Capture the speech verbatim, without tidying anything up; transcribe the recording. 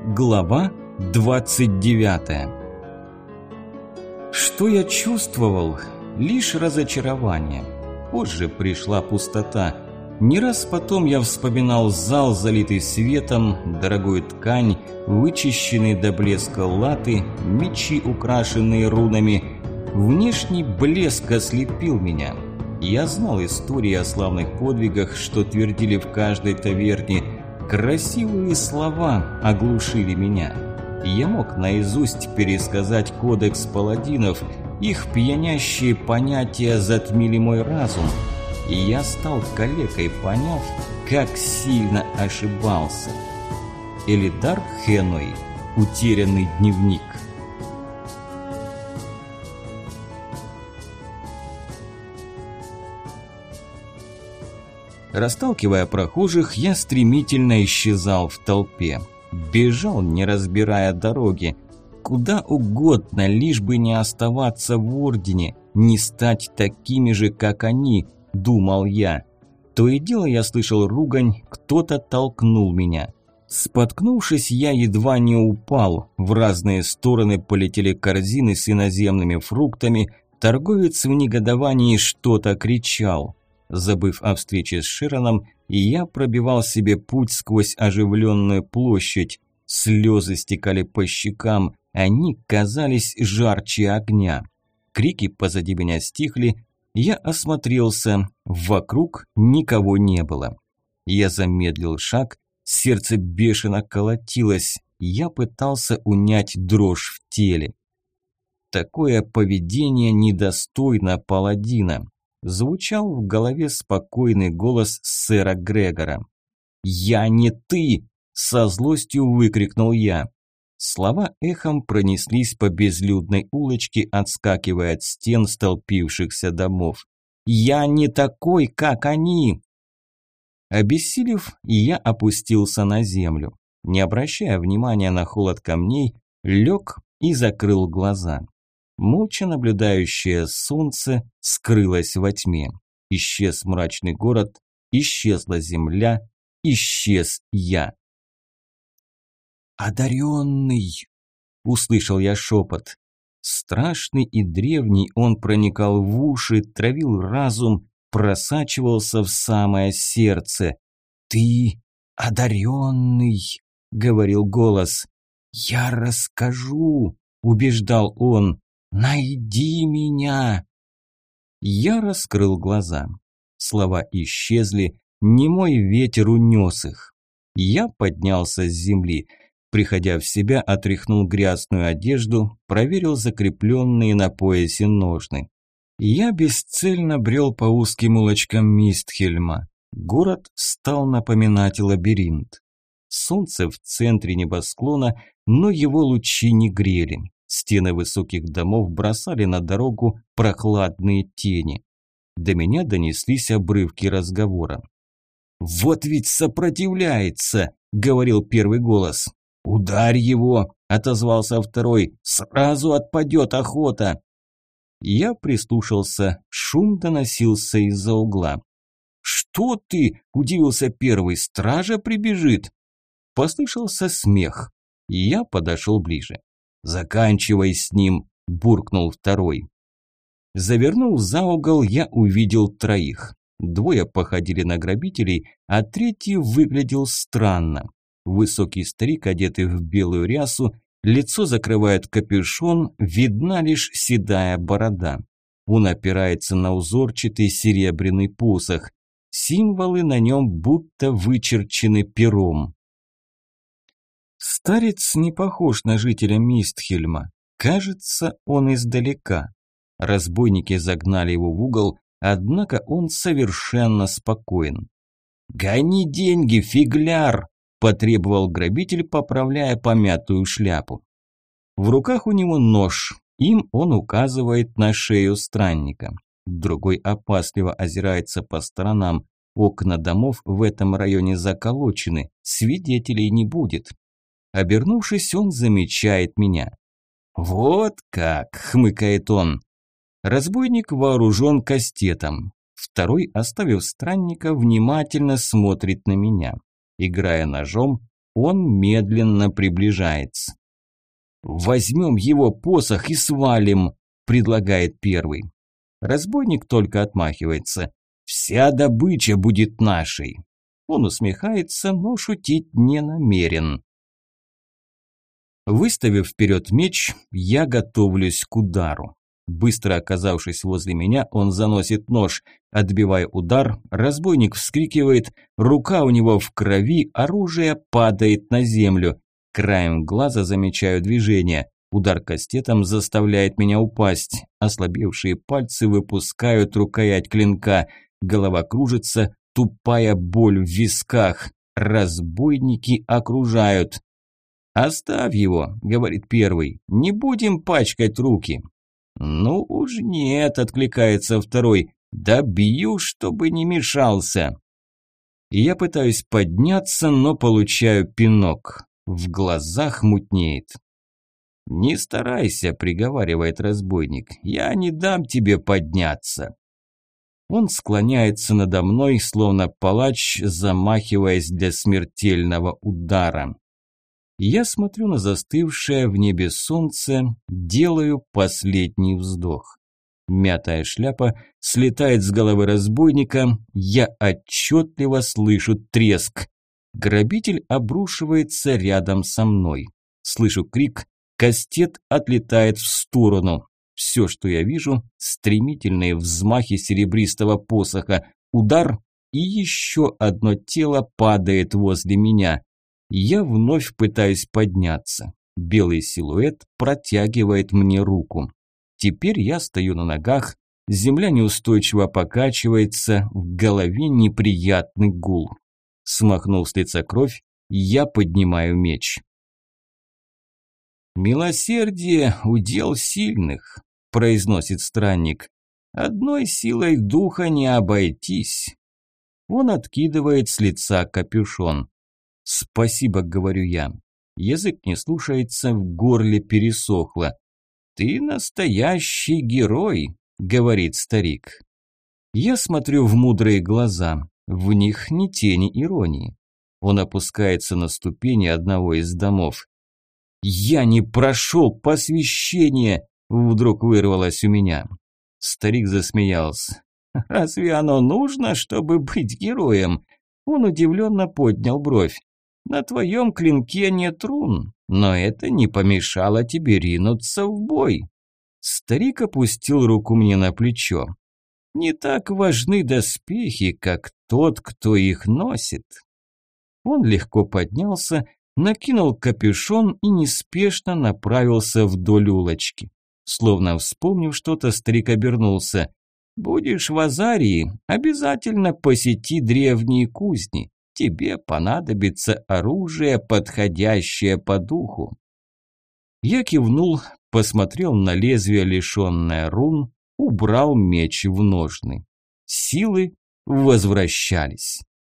Глава двадцать девятая. Что я чувствовал? Лишь разочарование. Позже пришла пустота. Не раз потом я вспоминал зал, залитый светом, дорогую ткань, вычищенные до блеска латы, мечи, украшенные рунами. Внешний блеск ослепил меня. Я знал истории о славных подвигах, что твердили в каждой таверне. Красивые слова оглушили меня. Я мог наизусть пересказать кодекс паладинов, их пьянящие понятия затмили мой разум. И я стал калекой, поняв, как сильно ошибался. Элидар Хеной. Утерянный дневник. Расталкивая прохожих, я стремительно исчезал в толпе. Бежал, не разбирая дороги. Куда угодно, лишь бы не оставаться в Ордене, не стать такими же, как они, думал я. То и дело я слышал ругань, кто-то толкнул меня. Споткнувшись, я едва не упал. В разные стороны полетели корзины с иноземными фруктами. Торговец в негодовании что-то кричал. Забыв о встрече с Шираном, я пробивал себе путь сквозь оживленную площадь. Слезы стекали по щекам, они казались жарче огня. Крики позади меня стихли, я осмотрелся, вокруг никого не было. Я замедлил шаг, сердце бешено колотилось, я пытался унять дрожь в теле. Такое поведение недостойно паладина. Звучал в голове спокойный голос сэра Грегора. «Я не ты!» – со злостью выкрикнул я. Слова эхом пронеслись по безлюдной улочке, отскакивая от стен столпившихся домов. «Я не такой, как они!» Обессилев, я опустился на землю. Не обращая внимания на холод камней, лег и закрыл глаза. Молча наблюдающее солнце скрылось во тьме. Исчез мрачный город, исчезла земля, исчез я. «Одаренный!» – услышал я шепот. Страшный и древний он проникал в уши, травил разум, просачивался в самое сердце. «Ты одаренный!» – говорил голос. «Я расскажу!» – убеждал он. «Найди меня!» Я раскрыл глаза. Слова исчезли, немой ветер унес их. Я поднялся с земли. Приходя в себя, отряхнул грязную одежду, проверил закрепленные на поясе ножны. Я бесцельно брел по узким улочкам Мистхельма. Город стал напоминать лабиринт. Солнце в центре небосклона, но его лучи не грели. Стены высоких домов бросали на дорогу прохладные тени. До меня донеслись обрывки разговора. «Вот ведь сопротивляется!» – говорил первый голос. «Ударь его!» – отозвался второй. «Сразу отпадет охота!» Я прислушался, шум доносился из-за угла. «Что ты?» – удивился первый. «Стража прибежит!» Послышался смех. Я подошел ближе. «Заканчивай с ним!» – буркнул второй. Завернув за угол, я увидел троих. Двое походили на грабителей, а третий выглядел странно. Высокий старик, одетый в белую рясу, лицо закрывает капюшон, видна лишь седая борода. Он опирается на узорчатый серебряный посох. Символы на нем будто вычерчены пером. Старец не похож на жителя Мистхельма. Кажется, он издалека. Разбойники загнали его в угол, однако он совершенно спокоен. «Гони деньги, фигляр!» – потребовал грабитель, поправляя помятую шляпу. В руках у него нож, им он указывает на шею странника. Другой опасливо озирается по сторонам. Окна домов в этом районе заколочены, свидетелей не будет. Обернувшись, он замечает меня. «Вот как!» – хмыкает он. Разбойник вооружен кастетом. Второй, оставив странника, внимательно смотрит на меня. Играя ножом, Он медленно приближается. «Возьмем его посох и свалим», – предлагает первый. Разбойник только отмахивается. «Вся добыча будет нашей». Он усмехается, но шутить не намерен. Выставив вперед меч, я готовлюсь к удару. Быстро оказавшись возле меня, он заносит нож. Отбивая удар, разбойник вскрикивает, рука у него в крови, оружие падает на землю. Краем глаза замечаю движение. Удар кастетом заставляет меня упасть. Ослабевшие пальцы выпускают рукоять клинка. Голова кружится, тупая боль в висках. Разбойники окружают. «Оставь его», – говорит первый, – «не будем пачкать руки». «Ну уж нет», – откликается второй, – «добью, чтобы не мешался». Я пытаюсь подняться, но получаю пинок. В глазах мутнеет. «Не старайся», – приговаривает разбойник, – «я не дам тебе подняться». Он склоняется надо мной, словно палач, замахиваясь для смертельного удара. Я смотрю на застывшее в небе солнце, делаю последний вздох. Мятая шляпа слетает с головы разбойника, я отчетливо слышу треск. Грабитель обрушивается рядом со мной. Слышу крик, кастет отлетает в сторону. Все, что я вижу, стремительные взмахи серебристого посоха, удар, и еще одно тело падает возле меня. Я вновь пытаюсь подняться. Белый силуэт протягивает мне руку. Теперь я стою на ногах, земля неустойчиво покачивается, в голове неприятный гул. Смахнув с лица кровь, я поднимаю меч. «Милосердие – удел сильных», – произносит странник. «Одной силой духа не обойтись». Он откидывает с лица капюшон. «Спасибо», – говорю я. Язык не слушается, в горле пересохло. «Ты настоящий герой», – говорит старик. Я смотрю в мудрые глаза, в них ни тени иронии. Он опускается на ступени одного из домов. «Я не прошел посвящение!» – вдруг вырвалось у меня. Старик засмеялся. «Разве оно нужно, чтобы быть героем?» Он удивленно поднял бровь. «На твоем клинке нет рун, но это не помешало тебе ринуться в бой». Старик опустил руку мне на плечо. «Не так важны доспехи, как тот, кто их носит». Он легко поднялся, накинул капюшон и неспешно направился вдоль улочки. Словно вспомнив что-то, старик обернулся. «Будешь в Азарии, обязательно посети древние кузни. Тебе понадобится оружие, подходящее по духу». Я кивнул, посмотрел на лезвие, лишенное рун, убрал меч в ножны. Силы возвращались.